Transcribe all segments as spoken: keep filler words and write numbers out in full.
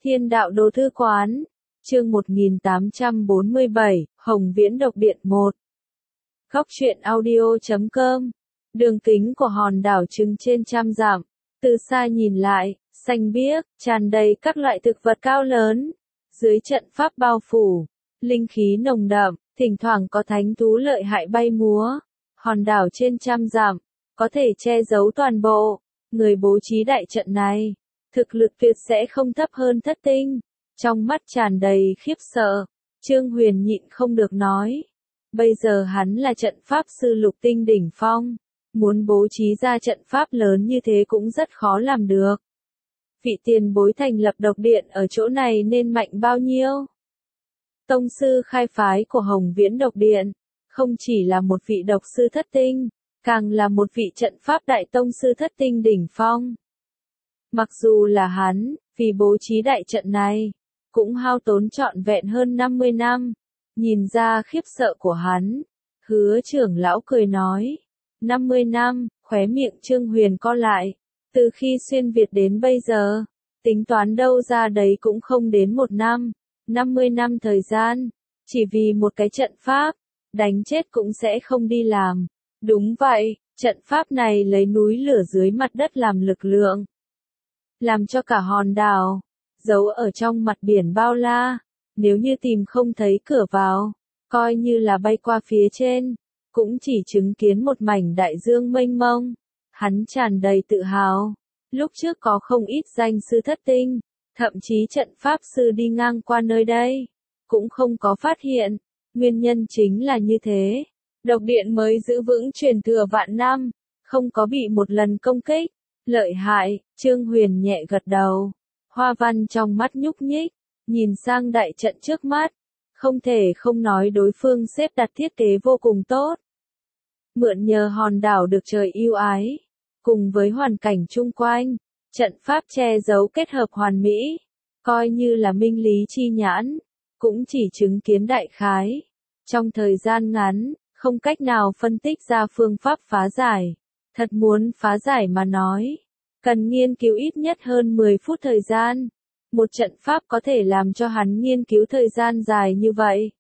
Thiên đạo đồ thư quán, chương một nghìn tám trăm bốn mươi bảy, Hồng Viễn độc điện một. Góc truyện audio chấm com. Đường kính của hòn đảo chừng trên trăm dặm, từ xa nhìn lại, xanh biếc, tràn đầy các loại thực vật cao lớn. Dưới trận pháp bao phủ, linh khí nồng đậm, thỉnh thoảng có thánh thú lợi hại bay múa. Hòn đảo trên trăm dặm, có thể che giấu toàn bộ. Người bố trí đại trận này, thực lực tuyệt sẽ không thấp hơn thất tinh. Trong mắt tràn đầy khiếp sợ, Trương Huyền nhịn không được nói. Bây giờ hắn là trận pháp sư lục tinh đỉnh phong. Muốn bố trí ra trận pháp lớn như thế cũng rất khó làm được. Vị tiền bối thành lập độc điện ở chỗ này nên mạnh bao nhiêu? Tông sư khai phái của Hồng Viễn độc điện, không chỉ là một vị độc sư thất tinh, càng là một vị trận pháp đại tông sư thất tinh đỉnh phong. Mặc dù là hắn, vì bố trí đại trận này, cũng hao tốn trọn vẹn hơn năm mươi năm. Nhìn ra khiếp sợ của hắn, Hứa trưởng lão cười nói, năm mươi năm, khóe miệng Trương Huyền co lại, từ khi xuyên Việt đến bây giờ, tính toán đâu ra đấy cũng không đến một năm, năm mươi năm thời gian, chỉ vì một cái trận pháp, đánh chết cũng sẽ không đi làm. Đúng vậy, trận pháp này lấy núi lửa dưới mặt đất làm lực lượng, làm cho cả hòn đảo giấu ở trong mặt biển bao la, nếu như tìm không thấy cửa vào, coi như là bay qua phía trên, cũng chỉ chứng kiến một mảnh đại dương mênh mông. Hắn tràn đầy tự hào, lúc trước có không ít danh sư thất tinh, thậm chí trận pháp sư đi ngang qua nơi đây, cũng không có phát hiện. Nguyên nhân chính là như thế, độc điện mới giữ vững truyền thừa vạn năm, không có bị một lần công kích. Lợi hại, Trương Huyền nhẹ gật đầu, hoa văn trong mắt nhúc nhích, nhìn sang đại trận trước mắt, không thể không nói đối phương xếp đặt thiết kế vô cùng tốt. Mượn nhờ hòn đảo được trời ưu ái, cùng với hoàn cảnh chung quanh, trận pháp che giấu kết hợp hoàn mỹ, coi như là minh lý chi nhãn, cũng chỉ chứng kiến đại khái. Trong thời gian ngắn, không cách nào phân tích ra phương pháp phá giải. Thật muốn phá giải mà nói, cần nghiên cứu ít nhất hơn mười phút thời gian. Một trận pháp có thể làm cho hắn nghiên cứu thời gian dài như vậy,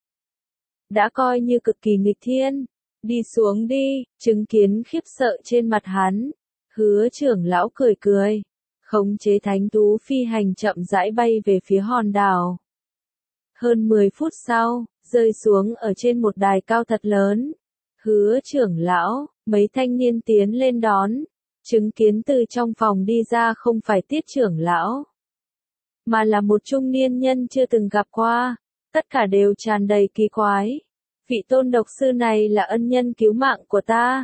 đã coi như cực kỳ nghịch thiên. Đi xuống đi, chứng kiến khiếp sợ trên mặt hắn, Hứa trưởng lão cười cười, khống chế thánh thú phi hành chậm rãi bay về phía hòn đảo. Hơn mười phút sau, rơi xuống ở trên một đài cao thật lớn. Hứa trưởng lão, mấy thanh niên tiến lên đón, chứng kiến từ trong phòng đi ra không phải Tiết trưởng lão, mà là một trung niên nhân chưa từng gặp qua, tất cả đều tràn đầy kỳ quái. Vị tôn độc sư này là ân nhân cứu mạng của ta.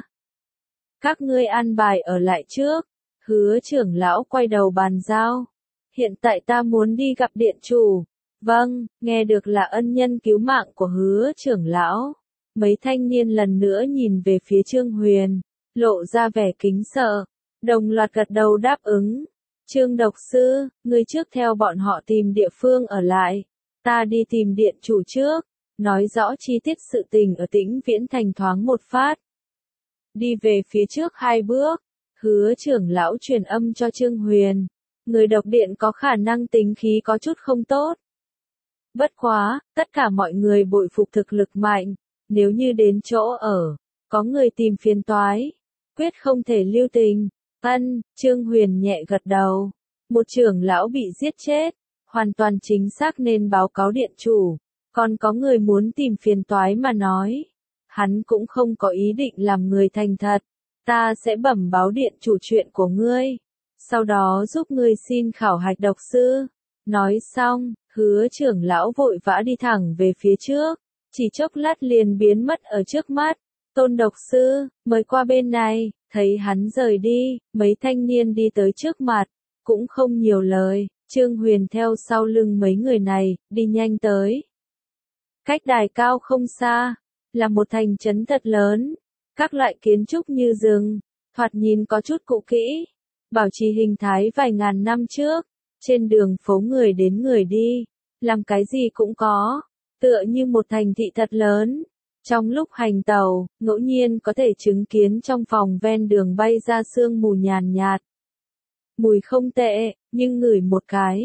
Các ngươi an bài ở lại trước. Hứa trưởng lão quay đầu bàn giao. Hiện tại ta muốn đi gặp điện chủ. Vâng, nghe được là ân nhân cứu mạng của Hứa trưởng lão. Mấy thanh niên lần nữa nhìn về phía Trương Huyền, lộ ra vẻ kính sợ, đồng loạt gật đầu đáp ứng. Trương độc sư, ngươi trước theo bọn họ tìm địa phương ở lại, ta đi tìm điện chủ trước, nói rõ chi tiết sự tình ở Tĩnh Viễn Thành thoáng một phát. Đi về phía trước hai bước, Hứa trưởng lão truyền âm cho Trương Huyền, người độc điện có khả năng tính khí có chút không tốt. Bất quá, tất cả mọi người bội phục thực lực mạnh. Nếu như đến chỗ ở, có người tìm phiền toái, quyết không thể lưu tình. Ân, Trương Huyền nhẹ gật đầu. Một trưởng lão bị giết chết, hoàn toàn chính xác nên báo cáo điện chủ. Còn có người muốn tìm phiền toái mà nói, hắn cũng không có ý định làm người thành thật. Ta sẽ bẩm báo điện chủ chuyện của ngươi, sau đó giúp ngươi xin khảo hạch độc sư. Nói xong, Hứa trưởng lão vội vã đi thẳng về phía trước. Chỉ chốc lát liền biến mất ở trước mắt. Tôn độc sư, mời qua bên này. Thấy hắn rời đi, mấy thanh niên đi tới trước mặt, cũng không nhiều lời. Trương Huyền theo sau lưng mấy người này, đi nhanh tới. Cách đài cao không xa, là một thành trấn thật lớn. Các loại kiến trúc như rừng, thoạt nhìn có chút cũ kỹ, bảo trì hình thái vài ngàn năm trước. Trên đường phố người đến người đi, làm cái gì cũng có. Tựa như một thành thị thật lớn. Trong lúc hành tàu, ngẫu nhiên có thể chứng kiến trong phòng ven đường bay ra sương mù nhàn nhạt. Mùi không tệ, nhưng ngửi một cái,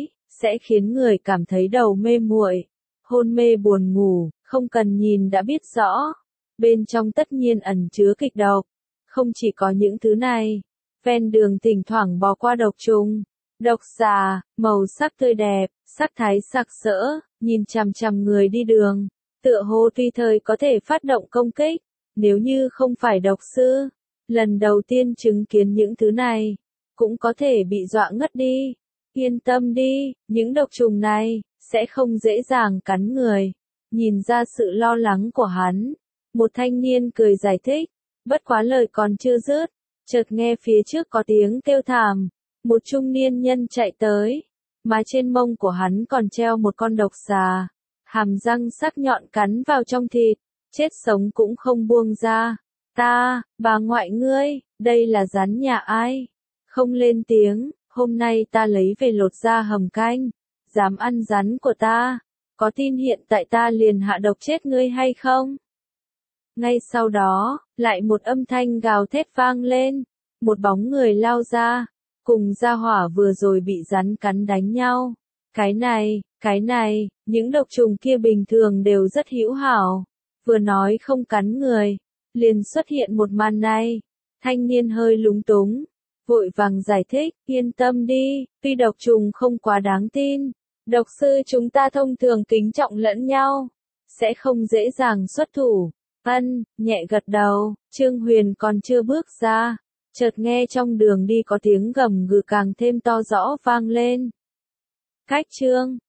sẽ khiến người cảm thấy đầu mê muội, hôn mê buồn ngủ, không cần nhìn đã biết rõ. Bên trong tất nhiên ẩn chứa kịch độc. Không chỉ có những thứ này, ven đường thỉnh thoảng bò qua độc trùng, độc xà, màu sắc tươi đẹp, sắc thái sặc sỡ, nhìn chằm chằm người đi đường, tựa hồ tùy thời có thể phát động công kích. Nếu như không phải độc sư, lần đầu tiên chứng kiến những thứ này, cũng có thể bị dọa ngất đi. Yên tâm đi, những độc trùng này sẽ không dễ dàng cắn người. Nhìn ra sự lo lắng của hắn, một thanh niên cười giải thích, bất quá lời còn chưa dứt, chợt nghe phía trước có tiếng kêu thảm, một trung niên nhân chạy tới, mà trên mông của hắn còn treo một con độc xà, hàm răng sắc nhọn cắn vào trong thịt, chết sống cũng không buông ra. Ta, bà ngoại ngươi, đây là rắn nhà ai? Không lên tiếng, hôm nay ta lấy về lột ra hầm canh, dám ăn rắn của ta, có tin hiện tại ta liền hạ độc chết ngươi hay không? Ngay sau đó, lại một âm thanh gào thét vang lên, một bóng người lao ra, cùng gia hỏa vừa rồi bị rắn cắn đánh nhau. Cái này, cái này, những độc trùng kia bình thường đều rất hữu hảo, vừa nói không cắn người, liền xuất hiện một màn này. Thanh niên hơi lúng túng, vội vàng giải thích, yên tâm đi, tuy độc trùng không quá đáng tin, độc sư chúng ta thông thường kính trọng lẫn nhau, sẽ không dễ dàng xuất thủ. Ân, nhẹ gật đầu, Trương Huyền còn chưa bước ra, chợt nghe trong đường đi có tiếng gầm gừ càng thêm to rõ vang lên. Cách Trương